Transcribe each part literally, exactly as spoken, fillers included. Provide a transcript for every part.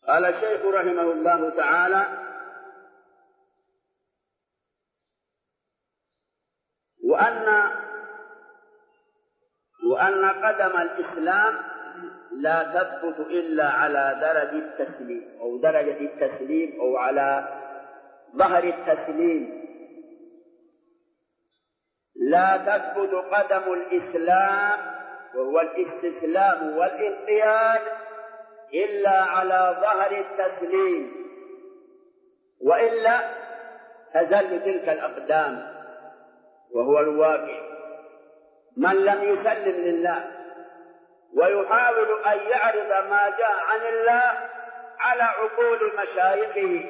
قال الشيخ رحمه الله تعالى: وأن وأن قدم الإسلام لا تثبت إلا على درجة التسليم أو درجة التسليم أو على ظهر التسليم. لا تثبت قدم الإسلام وهو الاستسلام والانقياد إلا على ظهر التسليم، وإلا تزل تلك الأقدام، وهو الواقع. من لم يسلم لله ويحاول أن يعرض ما جاء عن الله على عقول مشايخه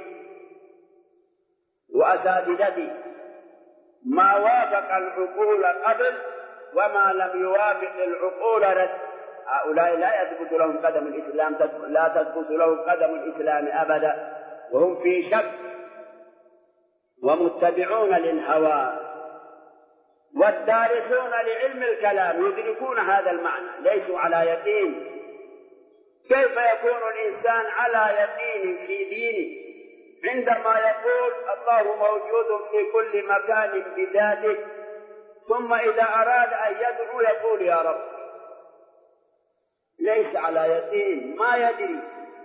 وأساتذته، ما وافق العقول قبل وما لم يوافق العقول رد، هؤلاء لا يثبت لهم قدم الإسلام، لا تثبت لهم قدم الإسلام أبدا، وهم في شك ومتبعون للهوى. والدارسون لعلم الكلام يدركون هذا المعنى، ليسوا على يقين. كيف يكون الإنسان على يقين في دينه عندما يقول الله موجود في كل مكان بذاته، ثم إذا أراد أن يدعو يقول يا رب؟ ليس على يقين، ما يدري،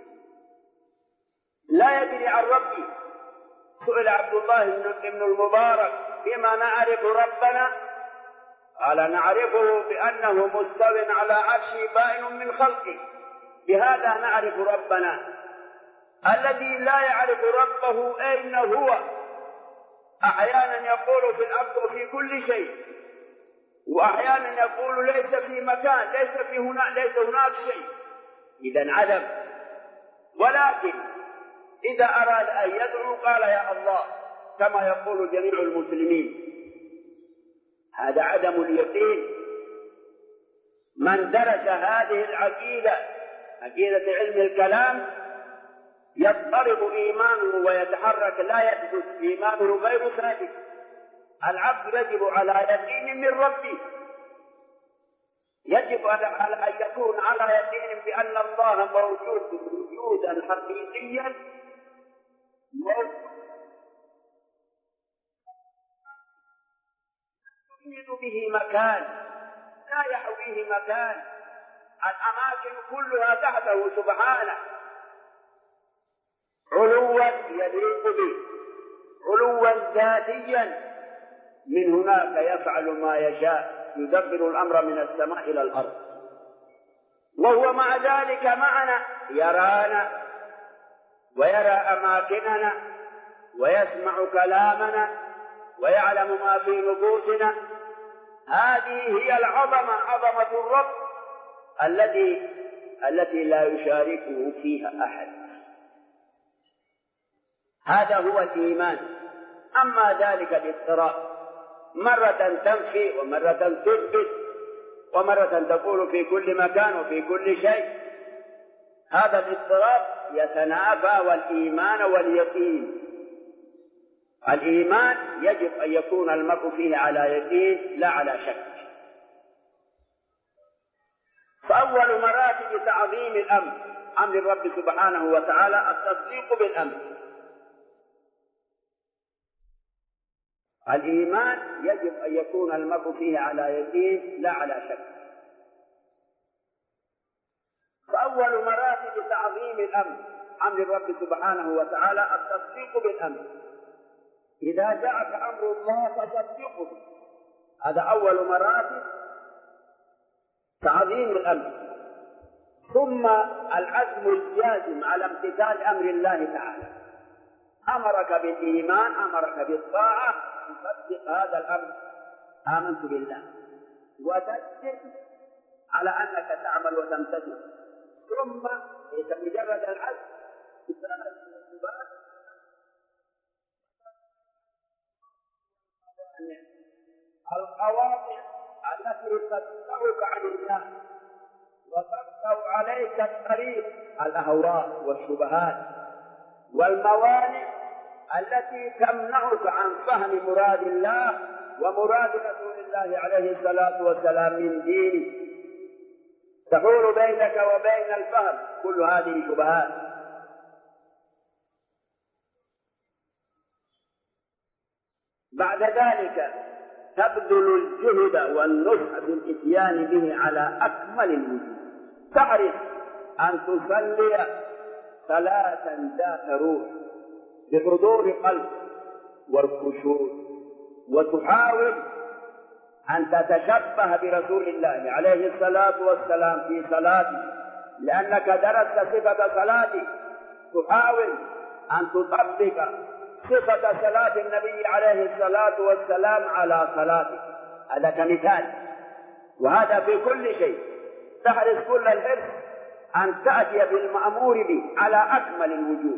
لا يدري عن ربه. سئل عبد الله بن المبارك: بما نعرف ربنا؟ قال: نعرفه بأنه مستو على عرشه بائن من خلقه، بهذا نعرف ربنا. الذي لا يعرف ربه أين هو أحيانا يقول في الأرض وفي كل شيء، وأحيانا يقول ليس في مكان، ليس في هنا، ليس هناك شيء، إذن عدم. ولكن إذا أراد أن يدعو قال يا الله، كما يقول جميع المسلمين. هذا عدم اليقين. من درس هذه العقيدة، عقيدة علم الكلام، يضطرب إيمانه ويتحرك، لا يثبت إيمانه، غير ثابت. العبد يجب على يقين من ربه، يجب على أن يكون على يقين بأن الله موجود وجودا حقيقيا، موجود يحيط به مكان، لا يحويه مكان، الأماكن كلها تحته سبحانه، علوا يليق به، علوا ذاتيا. من هناك يفعل ما يشاء، يدبر الأمر من السماء إلى الأرض، وهو مع ذلك معنا، يرانا ويرى أماكننا ويسمع كلامنا ويعلم ما في نفوسنا. هذه هي العظمة، عظمة الرب التي التي لا يشاركه فيها أحد. هذا هو الإيمان. أما ذلك الاضطراب، مرة تنفي ومرة تثبت ومرة تقول في كل مكان وفي كل شيء، هذا الاضطراب يتنافى والإيمان واليقين. الإيمان يجب أن يكون المرء فيه على يقين لا على شك. فأول مراتب تعظيم الأمر، أمر الرب سبحانه وتعالى، التصديق بالأمر. الإيمان يجب أن يكون المرء فيه على يقين لا على شك. فأول مراتب تعظيم الأمر، أمر الرب سبحانه وتعالى، التصديق بالأمر. إذا جاءك أمر الله فصدقه، هذا أول مراتب تعظيم الأمر. ثم العزم الجازم على امتثال أمر الله تعالى. أمرك بالإيمان، أمرك بالطاعة، تصدق هذا الأمر، آمنت بالله، وتجزم على أنك تعمل وتمتثل. ثم ليس مجرد العزم، القواطع التي تقطعك عن الله وتقطع عليك الطريق، الأهواء والشبهات والموانع التي تمنعك عن فهم مراد الله ومراد رسول الله عليه الصلاة والسلام من دينه، تحول بينك وبين الفهم. كل هذه شبهات بعد ذلك تبذل الجهد والنصح في الإتيان به على أكمل الوجوه. تعرف أن تصلي صلاة ذات روح بحضور قلب والخشوع، وتحاول أن تتشبه برسول الله عليه الصلاة والسلام في صلاته، لأنك درست صفة صلاته، تحاول أن تطبق صفة صلاة النبي عليه الصلاة والسلام على صلاته. هذا كمثال، وهذا في كل شيء. تحرص كل الحرص أن تأتي بالمأمور به على أكمل الوجوه.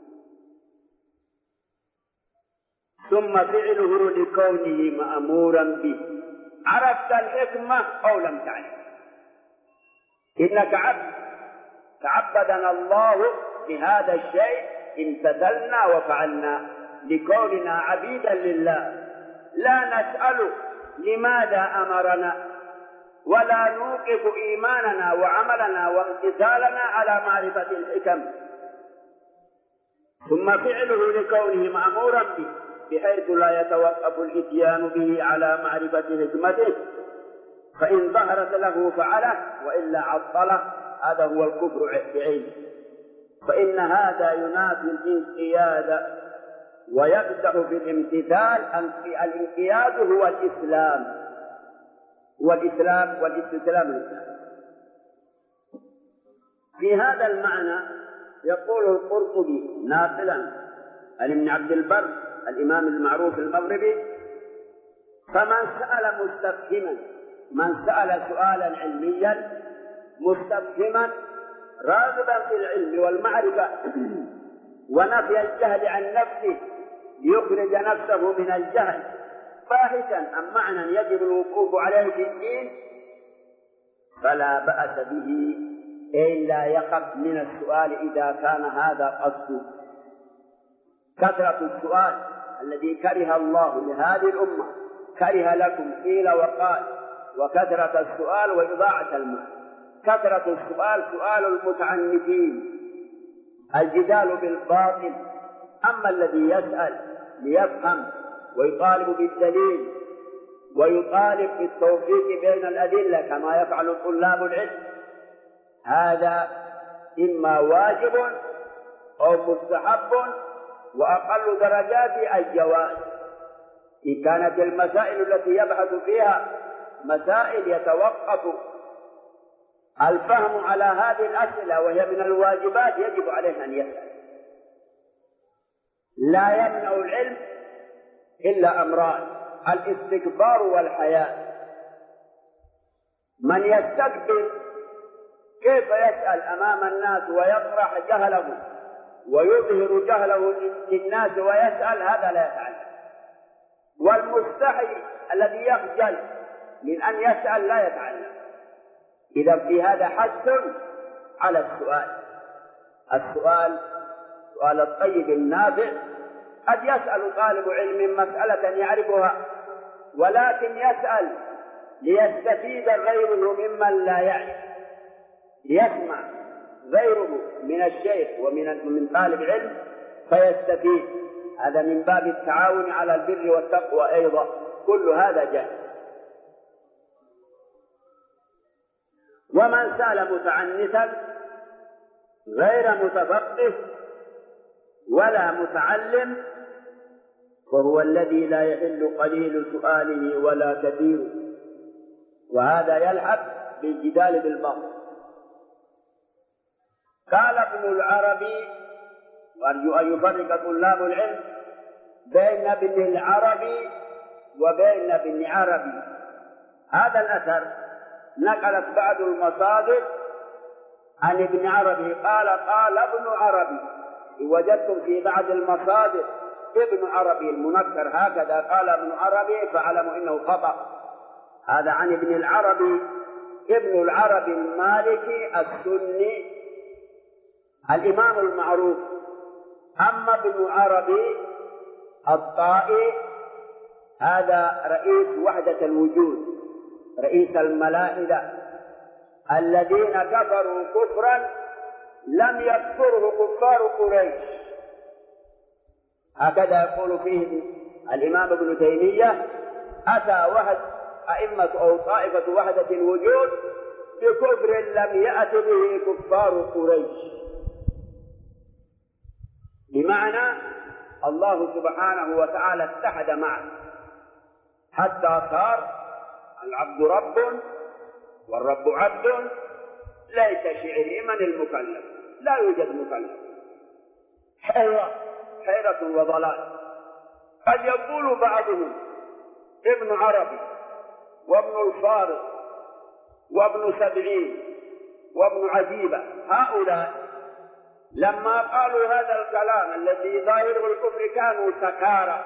ثم فعله لكونه مأمورا به. عرفت الحكمة أو لم تعرف؟ إنك عبد، تعبدنا الله بهذا الشيء، امتثلنا وفعلنا لكوننا عبيدا لله، لا نسأل لماذا أمرنا، ولا نوقف إيماننا وعملنا وامتثالنا على معرفة الحكم. ثم فعله لكونه مأمورا به بحيث لا يتوقف الإتيان به على معرفة حكمته، فإن ظهرت له فعله وإلا عطله. هذا هو الكفر بعينه، فإن هذا ينافي الانقياد ويقدح في الامتثال. الانقياد هو الإسلام، هو الإسلام والاستسلام لله. في هذا المعنى يقول القرطبي ناقلا عن ابن عبد البر الإمام المعروف المغربي: فمن سأل مستفهما، من سأل سؤالا علميا مستفهما راغبا في العلم والمعرفة ونفي الجهل عن نفسه ليخرج نفسه من الجهل باحثا عن معنى يجب الوقوف عليه في الدين، فلا بأس به إلا يخف من السؤال إذا كان هذا قصده. كثرة السؤال الذي كره الله لهذه الأمة، كره لكم قيل وقال، وكثرة السؤال وإضاعة المال. كثرة السؤال سؤال المتعنتين، الجدال بالباطل. أما الذي يسأل ليفهم ويطالب بالدليل ويطالب بالتوفيق بين الأدلة كما يفعل طلاب العلم، هذا إما واجب أو مستحب، وأقل درجات الجواز. إن كانت المسائل التي يبحث فيها مسائل يتوقف الفهم على هذه الأسئلة وهي من الواجبات، يجب عليه أن يسأل. لا يمنع العلم إلا أمران: الاستكبار والحياء. من يستكبر كيف يسأل أمام الناس ويطرح جهله ويظهر جهله للناس ويسأل؟ هذا لا يتعلم. والمستحي الذي يخجل من أن يسأل لا يتعلم. إذا في هذا حث على السؤال. السؤال سؤال الطيب النافع. قد يسأل طالب علم مسألة يعرفها، ولكن يسأل ليستفيد غيره ممن لا يعرف، ليسمع غيره من الشيخ ومن من طالب علم فيستفيد. هذا من باب التعاون على البر والتقوى أيضا. كل هذا جائز. ومن سأل متعنتا غير متفقه ولا متعلم فهو الذي لا يحل قليل سؤاله ولا كثير، وهذا يلحق بالجدال بالباطل. قال ابن العربي، وأرجو أن يفرق طلاب العلم بين ابن العربي وبين ابن عربي. هذا الأثر نقلت بعض المصادر عن ابن عربي، قال قال ابن عربي. وجدتم في بعض المصادر ابن عربي المنكر هكذا قال ابن عربي، فاعلموا انه خطأ. هذا عن ابن العربي، ابن العربي المالكي السني الإمام المعروف. أما ابن عربي الطائي هذا رئيس وحدة الوجود، رئيس الملاحدة الذين كفروا كفرا لم يكفره كفار قريش. هكذا يقول فيه الإمام ابن تيمية أتى وحد أئمة أو طائفة وحدة الوجود بكفر لم يأت به كفار قريش، بمعنى الله سبحانه وتعالى اتحد معه حتى صار العبد رب والرب عبد. ليت شعري من المكلف، لا يوجد مكلف، حيرة حيرة وضلال. قد يقول بعضهم ابن عربي وابن الفارض وابن سبعين وابن عجيبة، هؤلاء لما قالوا هذا الكلام الذي ظاهره الكفر كانوا سكارى،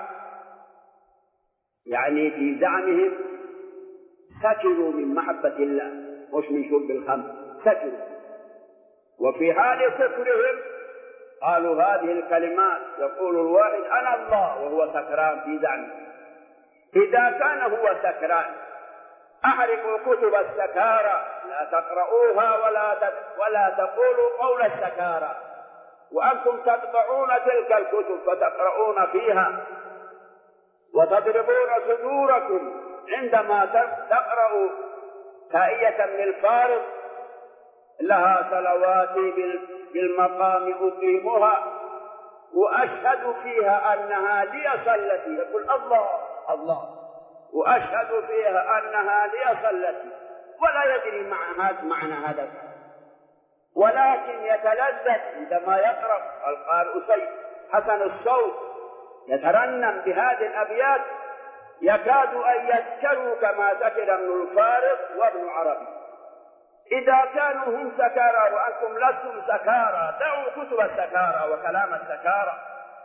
يعني في زعمهم سكروا من محبة الله مش من شرب الخمر، سكروا. وفي حال سكرهم قالوا هذه الكلمات، يقول الواحد أنا الله وهو سكران في زعمه. إذا كان هو سكران أحرقوا كتب السكارى، لا تقرؤوها ولا ولا تقولوا قول السكارى، وأنتم تطبعون تلك الكتب فتقرؤون فيها وتضربون صدوركم عندما تقرأوا تائية من الفارض لها صلواتي بالمقام أقيمها وأشهد فيها أنها لي صلتي، يقول الله الله، وأشهد فيها أنها لي صلتي، ولا يدري معنى هذا، ولكن يتلذذ عندما يقرأ القارئ سيد حسن الصوت يترنم بهذه الأبيات، يكاد أن يسكروا كما سكر ابن الفارض وابن عربي. إذا كانوا هم سكارى وأنتم لستم سكارى دعوا كتب السكارى وكلام السكارى.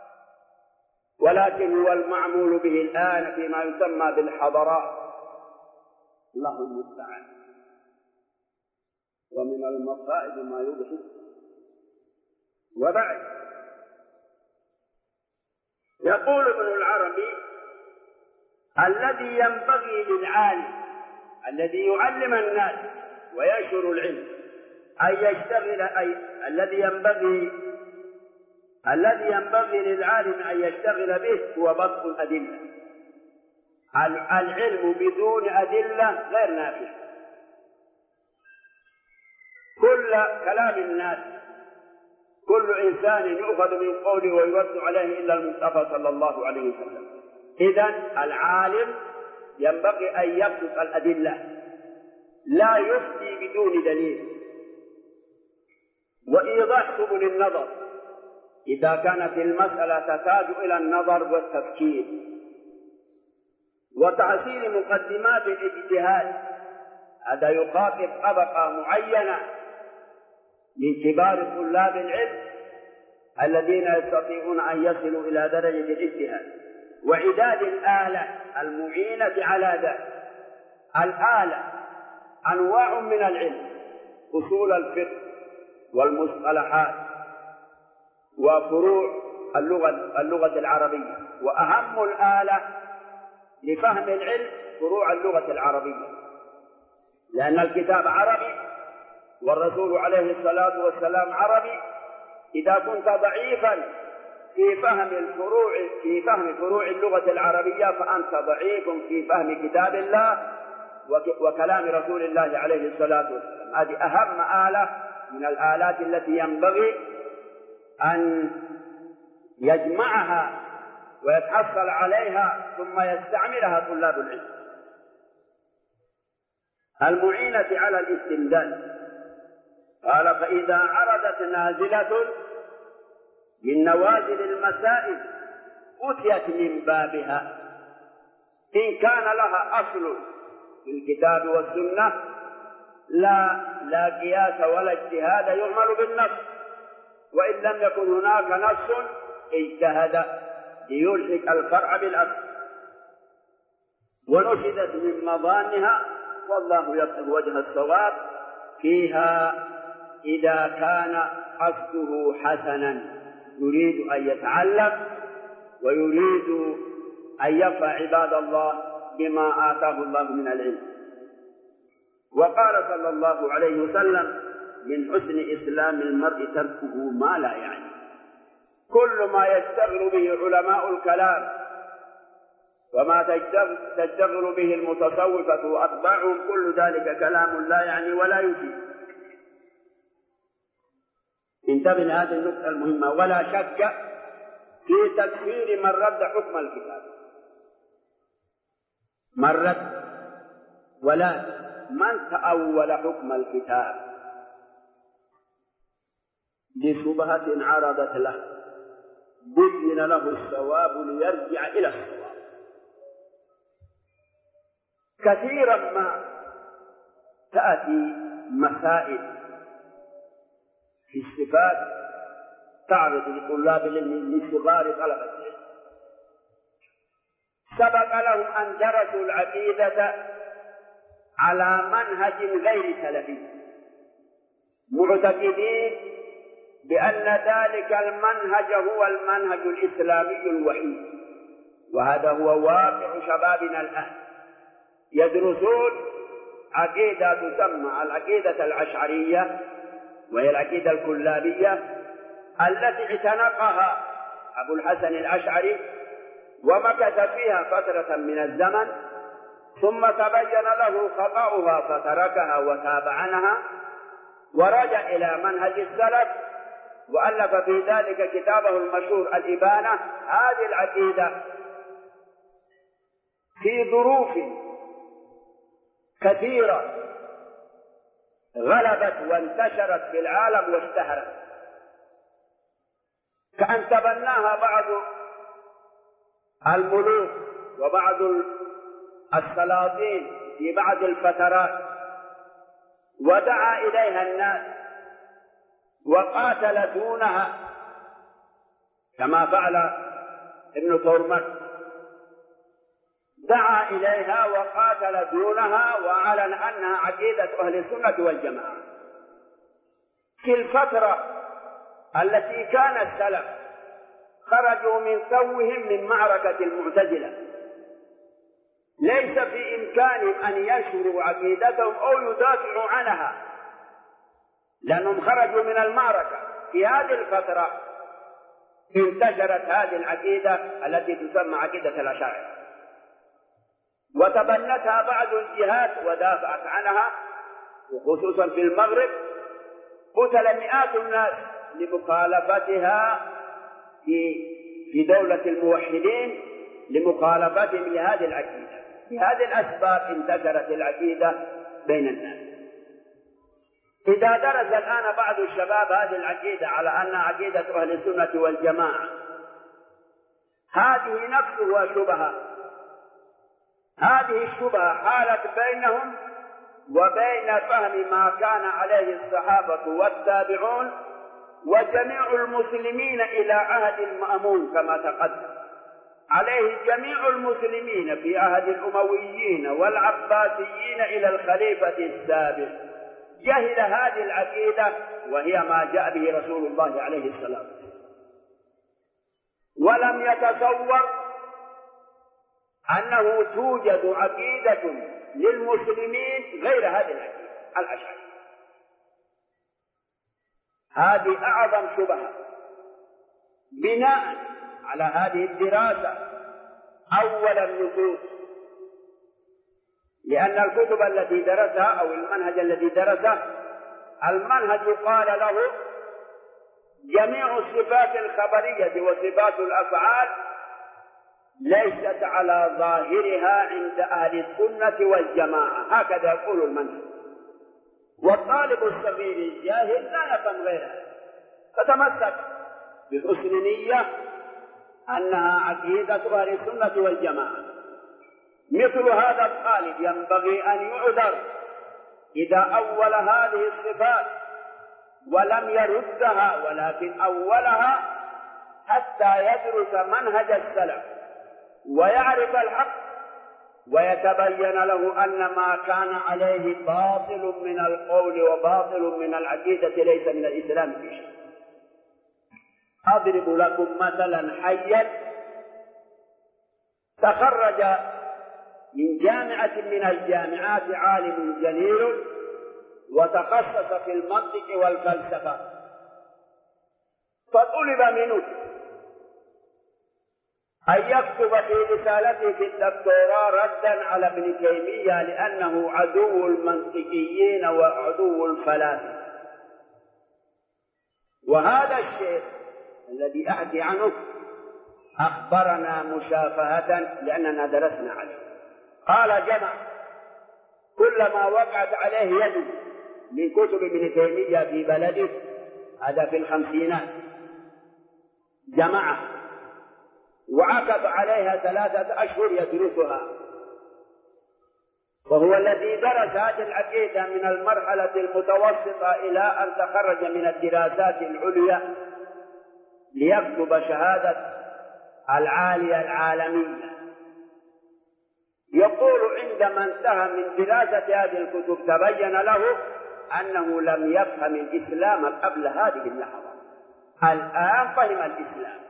ولكن هو المعمول به الآن فيما يسمى بالحضارات، الله المستعان. ومن المصائب ما يضحك. وبعد يقول ابن العربي الذي ينبغي للعالم الذي يعلم الناس وينشر العلم أن يشتغل أي الذي ينبغي الذي ينبغي للعالم أن يشتغل به هو بسط الأدلة. العلم بدون أدلة غير نافع. كل كلام الناس كل إنسان يؤخذ من قوله ويرد عليه إلا المصطفى صلى الله عليه وسلم. إذن العالم ينبغي أن يبسط الأدلة، لا يفتي بدون دليل، وإيضاح سبل النظر إذا كانت المسألة تحتاج إلى النظر والتفكير، وتحصيل مقدمات الاجتهاد. هذا يخاطب طبقة معينة من كبار طلاب العلم الذين يستطيعون أن يصلوا إلى درجة الاجتهاد، وإعداد الآلة المعينة على ذلك. الآلة أنواع من العلم: أصول الفقه والمصطلحات وفروع اللغة, اللغة العربية. وأهم الآلة لفهم العلم فروع اللغة العربية، لأن الكتاب عربي والرسول عليه الصلاة والسلام عربي. إذا كنت ضعيفا في فهم الفروع في فهم فروع اللغة العربية فأنت ضعيف في فهم كتاب الله وكلام رسول الله عليه الصلاة والسلام. هذه أهم آلة من الآلات التي ينبغي أن يجمعها ويتحصل عليها ثم يستعملها طلاب العلم. المعينة على الاستمداد. قال: فإذا عرضت نازلة من نوازل المسائل أتيت من بابها، إن كان لها أصل في الكتاب والسنة لا لا قياس ولا اجتهاد يعمل بالنص، وإن لم يكن هناك نص اجتهد ليلحق الفرع بالأصل. ونشدت من مظانها، والله يصف وجه الصواب فيها إذا كان قصده حسنا، يريد أن يتعلم ويريد أن ينفع عباد الله بما آتاه الله من العلم. وقال صلى الله عليه وسلم: من حسن إسلام المرء تركه ما لا يعني. كل ما يشتغل به علماء الكلام وما تشتغل به المتصوفة وأتباعهم كل ذلك كلام لا يعني ولا يفيد. انتبه لهذه النقطة المهمة. ولا شك في تكفير من رد حكم الكتاب، من رد ولا من تأول حكم الكتاب لشبهة عرضت له بين له الصواب ليرجع إلى الصواب. كثيرا ما تأتي مسائل في الصفات تعرض لطلاب العلم لصغار طلبة العلم، سبق لهم أن درسوا العقيدة على منهج غير سلفي، معتقدين بأن ذلك المنهج هو المنهج الإسلامي الوحيد، وهذا هو واقع شبابنا الآن. يدرسون عقيدة تسمى العقيدة الأشعرية، وهي العقيدة الكلابية التي اعتنقها أبو الحسن الأشعري ومكث فيها فترة من الزمن، ثم تبين له خطأها فتركها وتاب عنها ورجع إلى منهج السلف، وألف في ذلك كتابه المشهور الإبانة. هذه العقيدة في ظروف كثيرة غلبت وانتشرت في العالم واشتهرت، كأن تبناها بعض الملوك وبعض السلاطين في بعض الفترات، ودعا إليها الناس وقاتل دونها كما فعل ابن تورمك، دعا إليها وقاتل دونها وأعلن أنها عقيدة أهل السنة والجماعة. في الفترة التي كان السلف خرجوا من توهم من معركة المعتزلة، ليس في إمكانهم أن ينشروا عقيدتهم أو يدافعوا عنها، لأنهم خرجوا من المعركة. في هذه الفترة انتشرت هذه العقيدة التي تسمى عقيدة الأشاعرة، وتبنتها بعض الجهات ودافعت عنها، وخصوصا في المغرب قتل مئات الناس لمخالفتها في في دولة الموحدين، لمخالفتهم لهذه العقيدة. بهذه الأسباب انتشرت العقيدة بين الناس. إذا درس الآن بعض الشباب هذه العقيدة على أنها عقيدة أهل السنة والجماعة، هذه نفسها شبهة، هذه الشبهة حالت بينهم وبين فهم ما كان عليه الصحابة والتابعون وجميع المسلمين إلى عهد المأمون، كما تقدم عليه جميع المسلمين في عهد الأمويين والعباسيين إلى الخليفة السابق. جهل هذه العقيدة وهي ما جاء به رسول الله عليه الصلاة والسلام، ولم يتصور أنه توجد عقيدة للمسلمين غير هذه العقيدة الأشعرية. هذه أعظم شبهة. بناء على هذه الدراسة أول النصوص، لأن الكتب التي درسها أو المنهج الذي درسه المنهج قال له جميع الصفات الخبرية وصفات الأفعال ليست على ظاهرها عند أهل السنة والجماعة، هكذا يقول المنهج. والطالب الصغير الجاهل لا يفهم غيرها، فتمسك بحسن نية أنها عقيدة أهل السنة والجماعة. مثل هذا الطالب ينبغي أن يعذر إذا أول هذه الصفات ولم يردها، ولكن أولها حتى يدرس منهج السلف ويعرف الحق ويتبين له أن ما كان عليه باطل من القول وباطل من العقيدة ليس من الإسلام في شيء. أضرب لكم مثلا حيا. تخرج من جامعة من الجامعات عالم جليل وتخصص في المنطق والفلسفة، فطلب منه أن يكتب في رسالته في الدكتوراه ردا على ابن تيمية لأنه عدو المنطقيين وعدو الفلاسفة. وهذا الشيخ الذي أحكي عنه أخبرنا مشافهة لأننا درسنا عليه. قال جمع كلما وقعت عليه يد من كتب ابن تيمية في بلده، هذا في الخمسينات، جمعها وعكف عليها ثلاثة أشهر يدرسها. وهو الذي درس هذه العقيدة من المرحلة المتوسطة إلى أن تخرج من الدراسات العليا ليكتب شهادة العالية العالمية. يقول عندما انتهى من دراسة هذه الكتب تبين له أنه لم يفهم الإسلام قبل هذه اللحظة، الآن فهم الإسلام.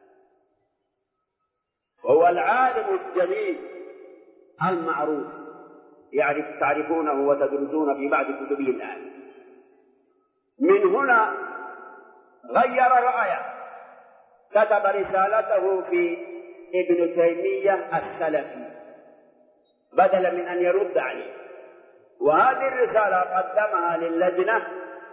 هو العالم الجليل المعروف، يعرف تعرفونه وتدرسون في بعض كتبه الآن. من هنا غير رأيه، كتب رسالته في ابن تيمية السلفي بدلا من أن يرد عليه. وهذه الرسالة قدمها للجنة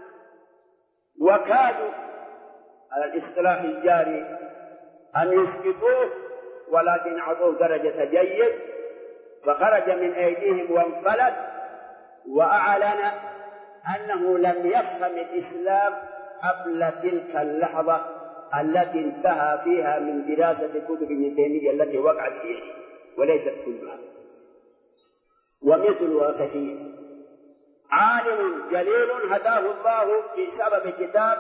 وكادوا على الاصطلاح الجاري أن يسقطوه، ولكن عطوه درجة جيد، فخرج من أيديهم وانفلت، وأعلن أنه لم يفهم الإسلام قبل تلك اللحظة التي انتهى فيها من دراسة كتب ابن تيمية التي وقعت فيه، وليست كلها، ومثلها كثير. عالم جليل هداه الله بسبب كتاب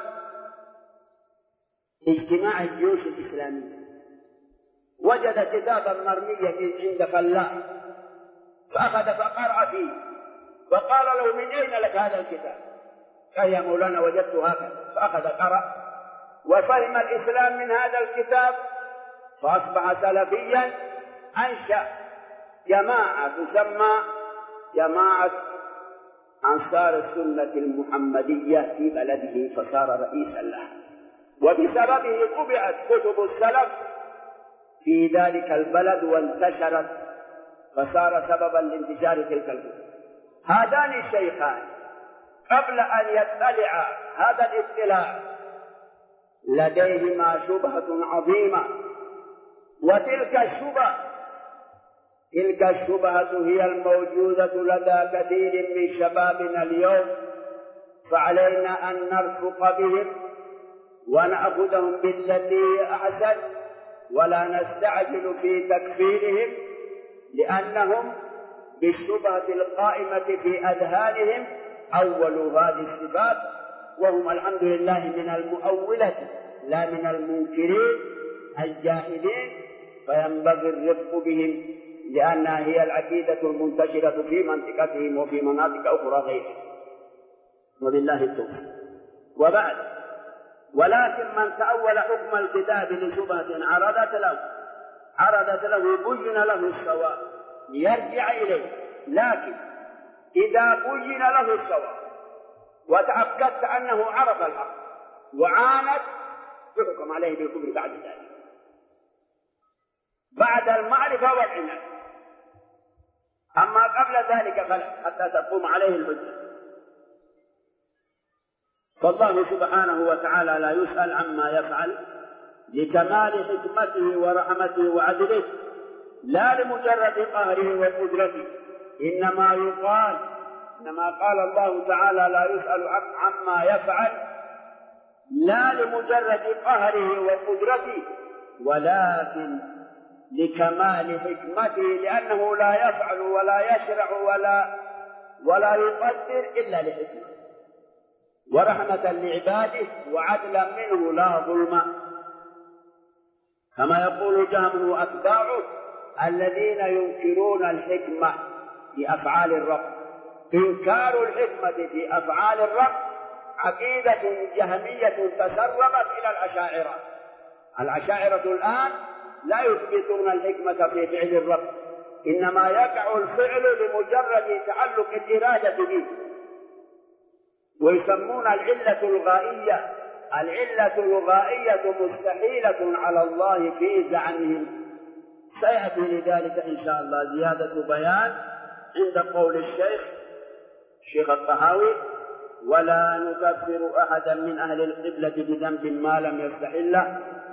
اجتماع الجيوش الإسلامية، وجد كتابا مرميا عند فلاح فأخذ فقرأ فيه، فقال له: من أين لك هذا الكتاب؟ قال: يا مولانا وجدته هكذا. فأخذ قرأ وفهم الإسلام من هذا الكتاب، فأصبح سلفيا. أنشأ جماعة تسمى جماعة أنصار السنة المحمدية في بلده، فصار رئيسا لها، وبسببه طبعت كتب السلف في ذلك البلد وانتشرت، فصار سببا لانتشار تلك الكتب. هذان الشيخان قبل أن يطلع هذا الاطلاع لديهما شبهة عظيمة، وتلك الشبهة تلك الشبهة هي الموجودة لدى كثير من شبابنا اليوم، فعلينا أن نرفق بهم ونأخذهم بالتي هي أحسن، ولا نستعجل في تكفيرهم، لأنهم بالشبهة القائمة في أذهانهم أولوا هذه الصفات، وهم الحمد لله من المؤولة لا من المنكرين الجاحدين، فينبغي الرفق بهم، لأنها هي العقيدة المنتشرة في منطقتهم وفي مناطق أخرى غيرها، وبالله التوفيق. وبعد، ولكن من تأول حكم الكتاب لشبهة عرضت له عرضت له بين له الصواب ليرجع إليه، لكن إذا بين له الصواب وتأكدت أنه عرف الحق وعاند، يحكم عليه بالكفر بعد ذلك، بعد المعرفة والعناد. أما قبل ذلك فلا، حتى تقوم عليه الحجة. فالله سبحانه وتعالى لا يسأل عما يفعل لكمال حكمته ورحمته وعدله، لا لمجرد قهره وقدرته، إنما يقال إنما قال الله تعالى لا يسأل عما يفعل لا لمجرد قهره وقدرته، ولكن لكمال حكمته، لأنه لا يفعل ولا يشرع ولا ولا يقدر إلا لحكمة ورحمة لعباده وعدلا منه لا ظلم، كما يقول جهم وأتباعه الذين ينكرون الحكمة في أفعال الرب. إنكار الحكمة في أفعال الرب عقيدة جهمية تسربت إلى الأشاعرة. الأشاعرة الآن لا يثبتون الحكمة في فعل الرب، إنما يقع الفعل لمجرد تعلق الإرادة به، ويسمون العلة الغائية. العلة الغائية مستحيلة على الله في زعمهم، سيأتي لذلك إن شاء الله زيادة بيان عند قول الشيخ الشيخ الطحاوي: ولا نكفر أحدا من أهل القبلة بذنب ما لم يستحله